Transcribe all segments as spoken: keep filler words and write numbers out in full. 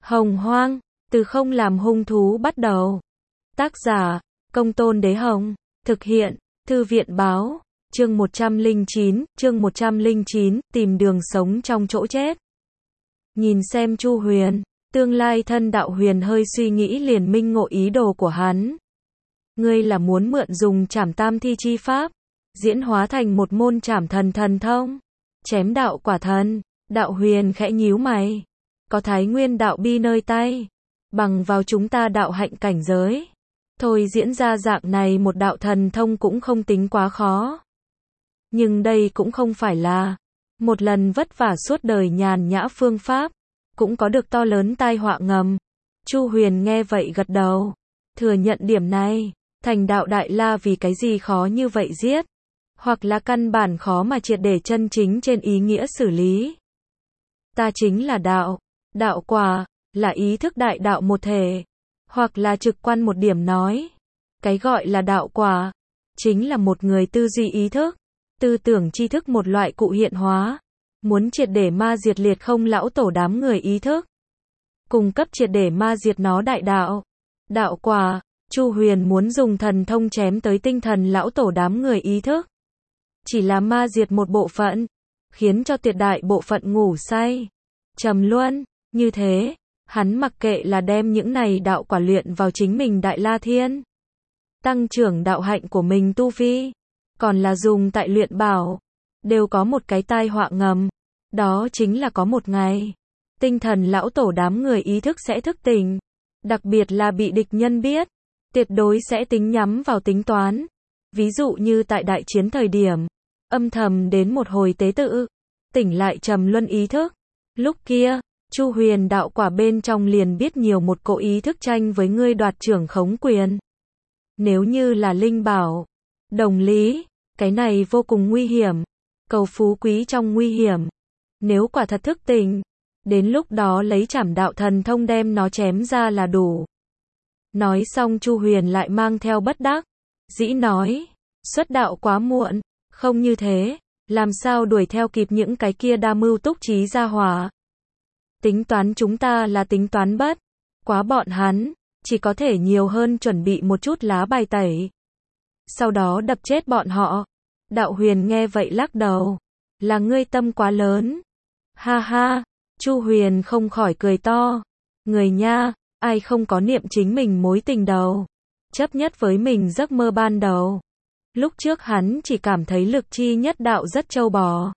Hồng Hoang, từ không làm hung thú bắt đầu. Tác giả, Công Tôn Đế Hồng. Thực hiện, Thư viện Báo. Chương một trăm lẻ chín, chương một trăm lẻ chín, tìm đường sống trong chỗ chết. Nhìn xem Chu Huyền, tương lai thân đạo huyền hơi suy nghĩ liền minh ngộ ý đồ của hắn. Ngươi là muốn mượn dùng trảm tam thi chi pháp, diễn hóa thành một môn trảm thần thần thông, chém đạo quả thần. Đạo huyền khẽ nhíu mày. Có Thái Nguyên đạo bi nơi tay, bằng vào chúng ta đạo hạnh cảnh giới, thôi diễn ra dạng này một đạo thần thông cũng không tính quá khó. Nhưng đây cũng không phải là một lần vất vả suốt đời nhàn nhã phương pháp, cũng có được to lớn tai họa ngầm. Chu Huyền nghe vậy gật đầu, thừa nhận điểm này. Thành đạo đại la vì cái gì khó như vậy giết, hoặc là căn bản khó mà triệt để chân chính trên ý nghĩa xử lý. Ta chính là đạo, đạo quả, là ý thức đại đạo một thể, hoặc là trực quan một điểm nói, cái gọi là đạo quả, chính là một người tư duy ý thức, tư tưởng tri thức một loại cụ hiện hóa, muốn triệt để ma diệt liệt không lão tổ đám người ý thức, cung cấp triệt để ma diệt nó đại đạo. Đạo quả, Chu Huyền muốn dùng thần thông chém tới tinh thần lão tổ đám người ý thức, chỉ là ma diệt một bộ phận, khiến cho tuyệt đại bộ phận ngủ say, trầm luân. Như thế, hắn mặc kệ là đem những này đạo quả luyện vào chính mình Đại La Thiên, tăng trưởng đạo hạnh của mình tu vi, còn là dùng tại luyện bảo, đều có một cái tai họa ngầm, đó chính là có một ngày, tinh thần lão tổ đám người ý thức sẽ thức tỉnh, đặc biệt là bị địch nhân biết, tuyệt đối sẽ tính nhắm vào tính toán. Ví dụ như tại đại chiến thời điểm, âm thầm đến một hồi tế tự, tỉnh lại trầm luân ý thức. Lúc kia, Chu Huyền đạo quả bên trong liền biết nhiều một cỗ ý thức tranh với ngươi đoạt trưởng khống quyền. Nếu như là linh bảo, đồng lý, cái này vô cùng nguy hiểm, cầu phú quý trong nguy hiểm. Nếu quả thật thức tỉnh, đến lúc đó lấy trảm đạo thần thông đem nó chém ra là đủ. Nói xong Chu Huyền lại mang theo bất đắc dĩ nói, xuất đạo quá muộn, không như thế, làm sao đuổi theo kịp những cái kia đa mưu túc trí gia hỏa. Tính toán chúng ta là tính toán bất quá bọn hắn, chỉ có thể nhiều hơn chuẩn bị một chút lá bài tẩy, sau đó đập chết bọn họ. Đạo Huyền nghe vậy lắc đầu, là ngươi tâm quá lớn. Ha ha, Chu Huyền không khỏi cười to, người nha, ai không có niệm chính mình mối tình đầu, chấp nhất với mình giấc mơ ban đầu. Lúc trước hắn chỉ cảm thấy lực chi nhất đạo rất trâu bò,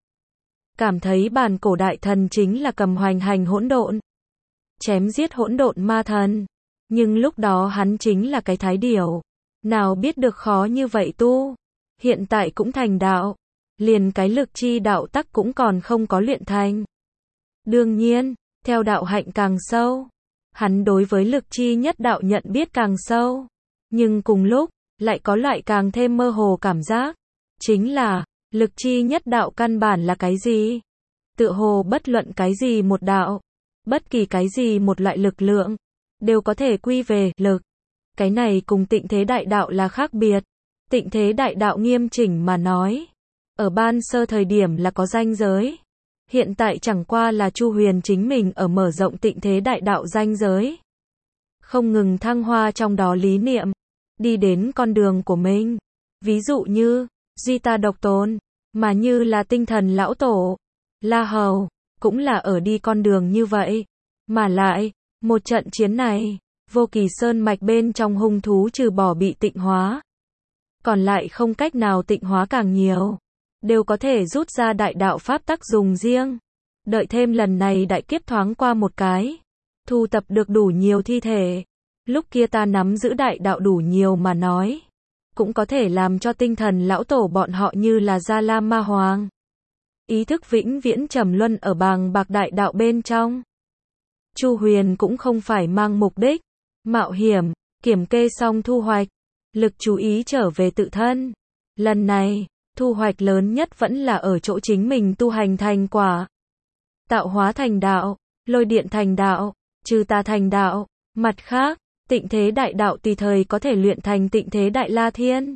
cảm thấy bản cổ đại thần chính là cầm hoành hành hỗn độn, chém giết hỗn độn ma thần. Nhưng lúc đó hắn chính là cái thái điểu, nào biết được khó như vậy tu. Hiện tại cũng thành đạo, liền cái lực chi đạo tắc cũng còn không có luyện thành. Đương nhiên, theo đạo hạnh càng sâu, hắn đối với lực chi nhất đạo nhận biết càng sâu. Nhưng cùng lúc, lại có loại càng thêm mơ hồ cảm giác, chính là, lực chi nhất đạo căn bản là cái gì? Tựa hồ bất luận cái gì một đạo, bất kỳ cái gì một loại lực lượng, đều có thể quy về lực. Cái này cùng tịnh thế đại đạo là khác biệt. Tịnh thế đại đạo nghiêm chỉnh mà nói, ở ban sơ thời điểm là có ranh giới. Hiện tại chẳng qua là Chu Huyền chính mình ở mở rộng tịnh thế đại đạo ranh giới, không ngừng thăng hoa trong đó lý niệm, đi đến con đường của mình. Ví dụ như, duy ta độc tôn, mà như là tinh thần lão tổ, La Hầu, cũng là ở đi con đường như vậy. Mà lại, một trận chiến này, Vô Kỳ Sơn mạch bên trong hung thú trừ bỏ bị tịnh hóa, còn lại không cách nào tịnh hóa càng nhiều, đều có thể rút ra đại đạo pháp tắc dùng riêng. Đợi thêm lần này đại kiếp thoáng qua một cái, thu tập được đủ nhiều thi thể, lúc kia ta nắm giữ đại đạo đủ nhiều mà nói, cũng có thể làm cho tinh thần lão tổ bọn họ như là Gia La Ma Hoàng, ý thức vĩnh viễn trầm luân ở bàng bạc đại đạo bên trong. Chu Huyền cũng không phải mang mục đích mạo hiểm, kiểm kê xong thu hoạch, lực chú ý trở về tự thân. Lần này, thu hoạch lớn nhất vẫn là ở chỗ chính mình tu hành thành quả. Tạo hóa thành đạo, lôi điện thành đạo, trừ tà thành đạo. Mặt khác, tịnh thế đại đạo tùy thời có thể luyện thành tịnh thế đại la thiên.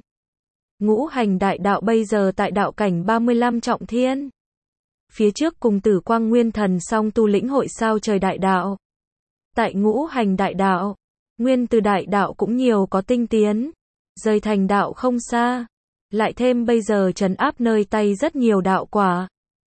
Ngũ hành đại đạo bây giờ tại đạo cảnh ba mươi lăm trọng thiên. Phía trước cùng Tử Quang Nguyên Thần song tu lĩnh hội sao trời đại đạo. Tại ngũ hành đại đạo, nguyên từ đại đạo cũng nhiều có tinh tiến, rời thành đạo không xa, lại thêm bây giờ trấn áp nơi tay rất nhiều đạo quả.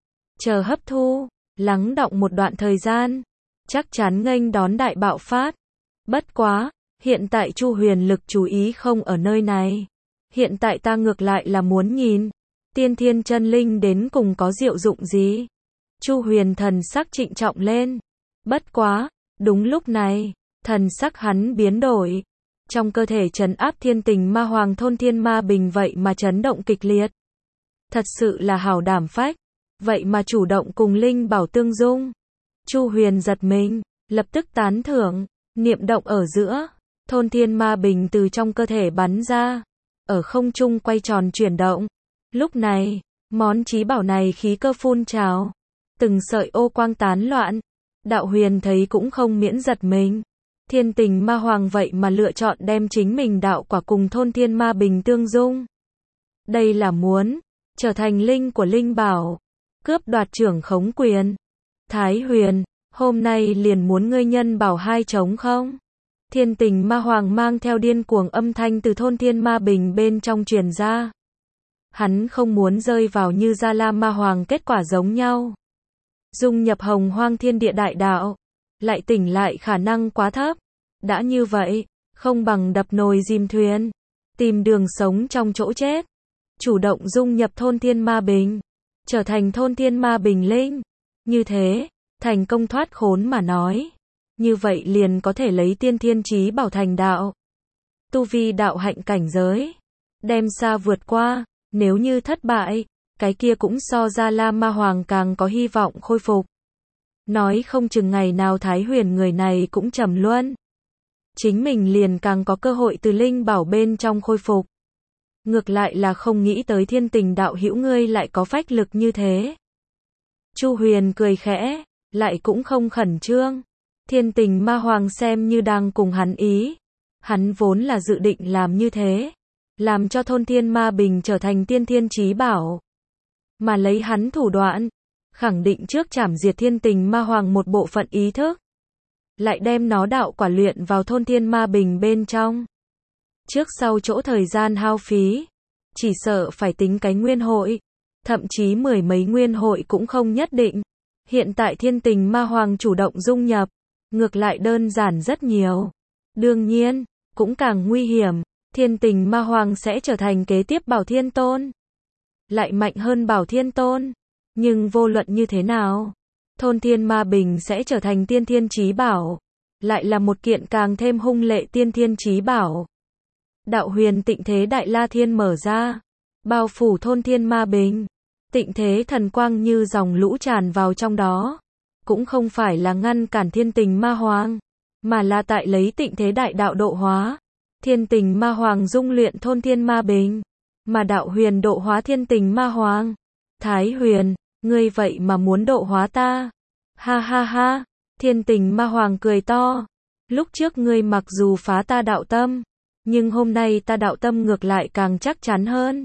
Chờ hấp thu, lắng đọng một đoạn thời gian, chắc chắn nghênh đón đại bạo phát. Bất quá, hiện tại Chu Huyền lực chú ý không ở nơi này. Hiện tại ta ngược lại là muốn nhìn, tiên thiên chân linh đến cùng có diệu dụng gì. Chu Huyền thần sắc trịnh trọng lên. Bất quá, đúng lúc này, thần sắc hắn biến đổi. Trong cơ thể trấn áp thiên tình ma hoàng thôn thiên ma bình vậy mà chấn động kịch liệt. Thật sự là hào đảm phách, vậy mà chủ động cùng linh bảo tương dung. Chu Huyền giật mình, lập tức tán thưởng, niệm động ở giữa, thôn thiên ma bình từ trong cơ thể bắn ra, ở không trung quay tròn chuyển động. Lúc này, món chí bảo này khí cơ phun trào, từng sợi ô quang tán loạn. Đạo Huyền thấy cũng không miễn giật mình. Thiên tình ma hoàng vậy mà lựa chọn đem chính mình đạo quả cùng thôn thiên ma bình tương dung. Đây là muốn trở thành linh của linh bảo, cướp đoạt trưởng khống quyền. Thái Huyền, hôm nay liền muốn ngươi nhân bảo hai trống không? Thiên tình ma hoàng mang theo điên cuồng âm thanh từ thôn thiên ma bình bên trong truyền ra. Hắn không muốn rơi vào như Gia La ma hoàng kết quả giống nhau. Dung nhập hồng hoang thiên địa đại đạo, lại tỉnh lại khả năng quá thấp. Đã như vậy, không bằng đập nồi dìm thuyền, tìm đường sống trong chỗ chết. Chủ động dung nhập thôn thiên ma bình, trở thành thôn thiên ma bình linh. Như thế, thành công thoát khốn mà nói. Như vậy liền có thể lấy tiên thiên chí bảo thành đạo. Tu vi đạo hạnh cảnh giới, đem xa vượt qua. Nếu như thất bại, cái kia cũng so Gia La ma hoàng càng có hy vọng khôi phục. Nói không chừng ngày nào Thái Huyền người này cũng trầm luân. Chính mình liền càng có cơ hội từ linh bảo bên trong khôi phục. Ngược lại là không nghĩ tới thiên tình đạo hữu ngươi lại có phách lực như thế. Chu Huyền cười khẽ, lại cũng không khẩn trương. Thiên tình ma hoàng xem như đang cùng hắn ý. Hắn vốn là dự định làm như thế, làm cho thôn thiên ma bình trở thành tiên thiên chí bảo. Mà lấy hắn thủ đoạn, khẳng định trước trảm diệt thiên tình ma hoàng một bộ phận ý thức. Lại đem nó đạo quả luyện vào thôn thiên ma bình bên trong. Trước sau chỗ thời gian hao phí, chỉ sợ phải tính cái nguyên hội, thậm chí mười mấy nguyên hội cũng không nhất định. Hiện tại thiên tình ma hoàng chủ động dung nhập, ngược lại đơn giản rất nhiều. Đương nhiên, cũng càng nguy hiểm, thiên tình ma hoàng sẽ trở thành kế tiếp Bảo Thiên Tôn. Lại mạnh hơn Bảo Thiên Tôn. Nhưng vô luận như thế nào, thôn thiên ma bình sẽ trở thành tiên thiên chí bảo. Lại là một kiện càng thêm hung lệ tiên thiên chí bảo. Đạo huyền tịnh thế đại la thiên mở ra, bao phủ thôn thiên ma bình. Tịnh thế thần quang như dòng lũ tràn vào trong đó. Cũng không phải là ngăn cản thiên tình ma hoàng, mà là tại lấy tịnh thế đại đạo độ hóa. Thiên tình ma hoàng dung luyện thôn thiên ma bình, mà đạo huyền độ hóa thiên tình ma hoàng. Thái Huyền, ngươi vậy mà muốn độ hóa ta? Ha ha ha, thiên tình ma hoàng cười to. Lúc trước ngươi mặc dù phá ta đạo tâm, nhưng hôm nay ta đạo tâm ngược lại càng chắc chắn hơn.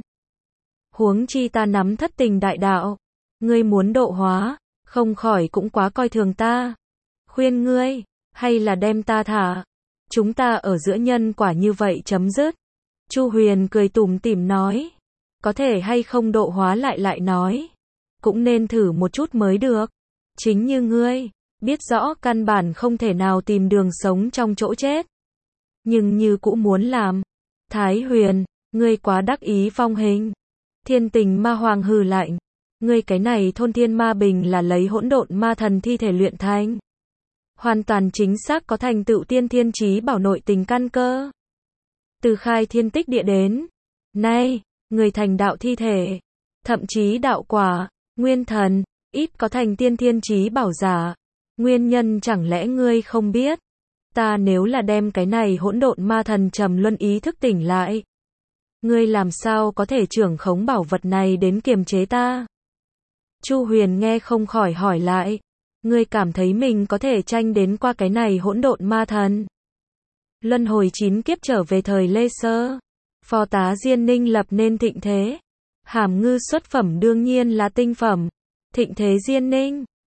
Huống chi ta nắm thất tình đại đạo, ngươi muốn độ hóa, không khỏi cũng quá coi thường ta. Khuyên ngươi, hay là đem ta thả. Chúng ta ở giữa nhân quả như vậy chấm dứt. Chu Huyền cười tủm tỉm nói. Có thể hay không độ hóa lại lại nói. Cũng nên thử một chút mới được. Chính như ngươi, biết rõ căn bản không thể nào tìm đường sống trong chỗ chết. Nhưng như cũng muốn làm. Thái Huyền, ngươi quá đắc ý phong hình. Thiên tình ma hoàng hừ lạnh. Ngươi cái này thôn thiên ma bình là lấy hỗn độn ma thần thi thể luyện thành. Hoàn toàn chính xác có thành tựu tiên thiên chí bảo nội tình căn cơ. Từ khai thiên tích địa đến nay, người thành đạo thi thể, thậm chí đạo quả, nguyên thần, ít có thành tiên thiên chí bảo giả. Nguyên nhân chẳng lẽ ngươi không biết? Ta nếu là đem cái này hỗn độn ma thần trầm luân ý thức tỉnh lại, ngươi làm sao có thể trưởng khống bảo vật này đến kiềm chế ta? Chu Huyền nghe không khỏi hỏi lại. Ngươi cảm thấy mình có thể tranh đến qua cái này hỗn độn ma thần? Luân hồi chín kiếp trở về thời Lê Sơ, phò tá Diên Ninh lập nên thịnh thế. Hàm ngư xuất phẩm đương nhiên là tinh phẩm. Thịnh thế Diên Ninh,